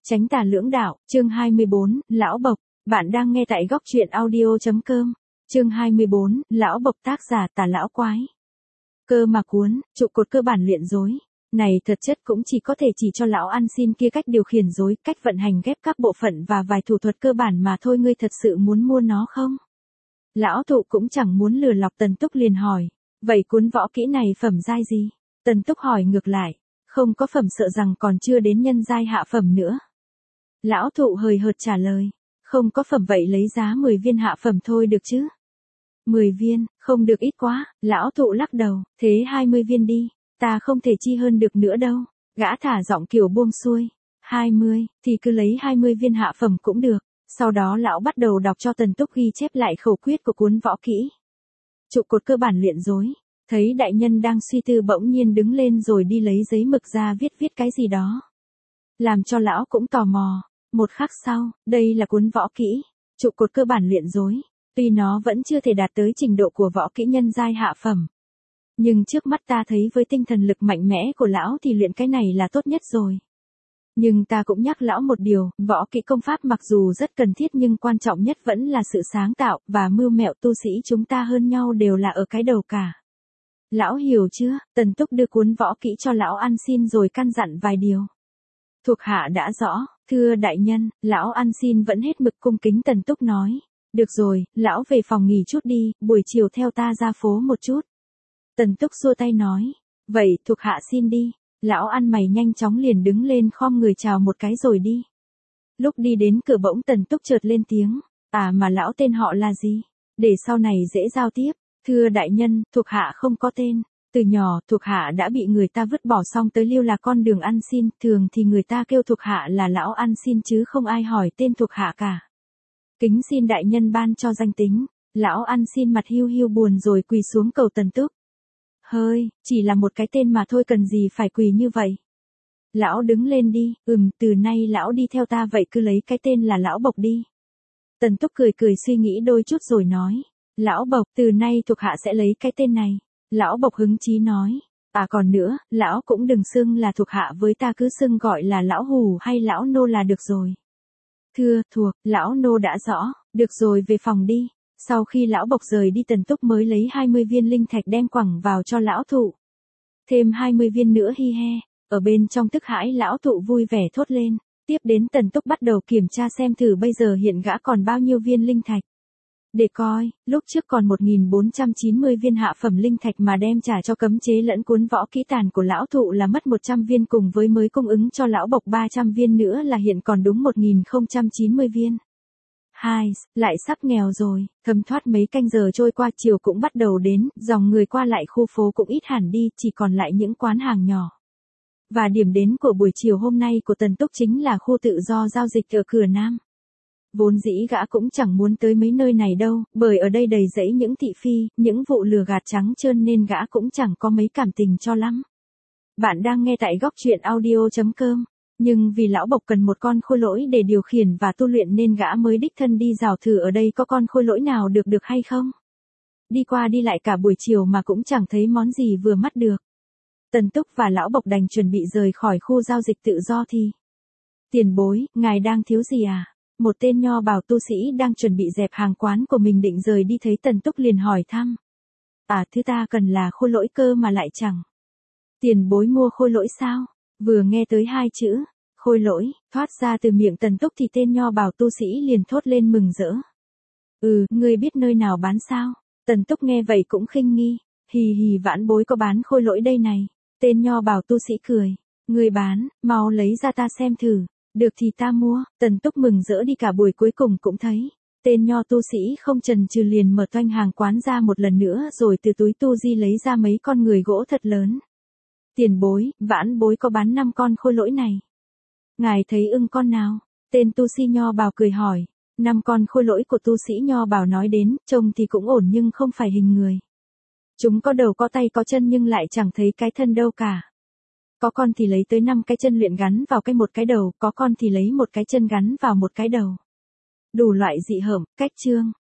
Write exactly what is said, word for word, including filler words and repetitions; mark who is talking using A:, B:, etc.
A: Chánh tà lưỡng đạo, chương hai mươi bốn, Lão Bộc, bạn đang nghe tại góc truyện audio.com, chương hai mươi bốn, Lão Bộc tác giả Tà Lão Quái. Cơ mà cuốn, trụ cột cơ bản luyện rối. Này thật chất cũng chỉ có thể chỉ cho lão ăn xin kia cách điều khiển rối, cách vận hành ghép các bộ phận và vài thủ thuật cơ bản mà thôi. Ngươi thật sự muốn mua nó không? Lão thụ cũng chẳng muốn lừa lọc. Tần Túc liền hỏi, vậy cuốn võ kỹ này phẩm giai gì? Tần Túc hỏi ngược lại, không có phẩm sợ rằng còn chưa đến nhân giai hạ phẩm nữa. Lão thụ hời hợt trả lời, không có phẩm vậy lấy giá mười viên hạ phẩm thôi được chứ? mười viên, không được ít quá. Lão thụ lắc đầu, thế hai mươi viên đi, ta không thể chi hơn được nữa đâu. Gã thả giọng kiểu buông xuôi, hai mươi, thì cứ lấy hai mươi viên hạ phẩm cũng được. Sau đó lão bắt đầu đọc cho Tần Túc ghi chép lại khẩu quyết của cuốn võ kỹ. Trụ cột cơ bản luyện rối. Thấy đại nhân đang suy tư bỗng nhiên đứng lên rồi đi lấy giấy mực ra viết viết cái gì đó. Làm cho lão cũng tò mò. Một khắc sau, đây là cuốn võ kỹ, trụ cột cơ bản luyện rối. Tuy nó vẫn chưa thể đạt tới trình độ của võ kỹ nhân giai hạ phẩm. Nhưng trước mắt ta thấy với tinh thần lực mạnh mẽ của lão thì luyện cái này là tốt nhất rồi. Nhưng ta cũng nhắc lão một điều, võ kỹ công pháp mặc dù rất cần thiết nhưng quan trọng nhất vẫn là sự sáng tạo, và mưu mẹo tu sĩ chúng ta hơn nhau đều là ở cái đầu cả. Lão hiểu chưa? Tần Túc đưa cuốn võ kỹ cho lão ăn xin rồi căn dặn vài điều. Thuộc hạ đã rõ, thưa đại nhân. Lão ăn xin vẫn hết mực cung kính. Tần Túc nói, được rồi, lão về phòng nghỉ chút đi, buổi chiều theo ta ra phố một chút. Tần Túc xua tay nói, vậy thuộc hạ xin đi. Lão ăn mày nhanh chóng liền đứng lên khom người chào một cái rồi đi. Lúc đi đến cửa bỗng Tần Túc chợt lên tiếng, à mà lão tên họ là gì? Để sau này dễ giao tiếp. Thưa đại nhân, thuộc hạ không có tên. Từ nhỏ, thuộc hạ đã bị người ta vứt bỏ xong tới lưu là con đường ăn xin. Thường thì người ta kêu thuộc hạ là lão ăn xin chứ không ai hỏi tên thuộc hạ cả. Kính xin đại nhân ban cho danh tính. Lão ăn xin mặt hiu hiu buồn rồi quỳ xuống cầu Tần Túc. Hơi, chỉ là một cái tên mà thôi, cần gì phải quỳ như vậy. Lão đứng lên đi, ừm, từ nay lão đi theo ta vậy cứ lấy cái tên là Lão Bộc đi. Tần Túc cười cười suy nghĩ đôi chút rồi nói, Lão Bộc, từ nay thuộc hạ sẽ lấy cái tên này. Lão Bộc hứng chí nói, à còn nữa, lão cũng đừng xưng là thuộc hạ với ta, cứ xưng gọi là Lão Hù hay Lão Nô là được rồi. Thưa, thuộc, Lão Nô đã rõ, được rồi về phòng đi. Sau khi Lão Bộc rời đi Tần Túc mới lấy hai mươi viên linh thạch đem quẳng vào cho lão thụ. Thêm hai mươi viên nữa hi he, ở bên trong tức hãi lão thụ vui vẻ thốt lên. Tiếp đến Tần Túc bắt đầu kiểm tra xem thử bây giờ hiện gã còn bao nhiêu viên linh thạch. Để coi, lúc trước còn một nghìn bốn trăm chín mươi viên hạ phẩm linh thạch mà đem trả cho cấm chế lẫn cuốn võ kỹ tàn của lão thụ là mất một trăm viên, cùng với mới cung ứng cho Lão Bộc ba trăm viên nữa là hiện còn đúng một nghìn không trăm chín mươi viên. Hai, lại sắp nghèo rồi. Thấm thoát mấy canh giờ trôi qua, chiều cũng bắt đầu đến, dòng người qua lại khu phố cũng ít hẳn đi, chỉ còn lại những quán hàng nhỏ. Và điểm đến của buổi chiều hôm nay của Tần Túc chính là khu tự do giao dịch ở cửa Nam. Vốn dĩ gã cũng chẳng muốn tới mấy nơi này đâu, bởi ở đây đầy rẫy những thị phi, những vụ lừa gạt trắng trơn nên gã cũng chẳng có mấy cảm tình cho lắm. Bạn đang nghe tại góc truyện audio.com. Nhưng vì Lão Bộc cần một con khôi lỗi để điều khiển và tu luyện nên gã mới đích thân đi dò thử ở đây có con khôi lỗi nào được được hay không. Đi qua đi lại cả buổi chiều mà cũng chẳng thấy món gì vừa mắt được. Tần Túc và Lão Bộc đành chuẩn bị rời khỏi khu giao dịch tự do thì. Tiền bối, ngài đang thiếu gì à? Một tên nho bảo tu sĩ đang chuẩn bị dẹp hàng quán của mình định rời đi thấy Tần Túc liền hỏi thăm. À, thứ ta cần là khôi lỗi cơ mà lại chẳng. Tiền bối mua khôi lỗi sao? Vừa nghe tới hai chữ, khôi lỗi, thoát ra từ miệng Tần Túc thì tên nho bảo tu sĩ liền thốt lên mừng rỡ. Ừ, ngươi biết nơi nào bán sao? Tần Túc nghe vậy cũng khinh nghi, hì hì vãn bối có bán khôi lỗi đây này. Tên nho bảo tu sĩ cười, ngươi bán, mau lấy ra ta xem thử, được thì ta mua. Tần Túc mừng rỡ đi cả buổi cuối cùng cũng thấy. Tên nho tu sĩ không chần chừ liền mở toanh hàng quán ra một lần nữa rồi từ túi tu di lấy ra mấy con người gỗ thật lớn. Tiền bối, vãn bối có bán năm con khôi lỗi này. Ngài thấy ưng con nào? Tên tu sĩ nho bảo cười hỏi. Năm con khôi lỗi của tu sĩ nho bảo nói đến, trông thì cũng ổn nhưng không phải hình người. Chúng có đầu có tay có chân nhưng lại chẳng thấy cái thân đâu cả. Có con thì lấy tới năm cái chân luyện gắn vào cái một cái đầu, có con thì lấy một cái chân gắn vào một cái đầu. Đủ loại dị hợm, cách trương,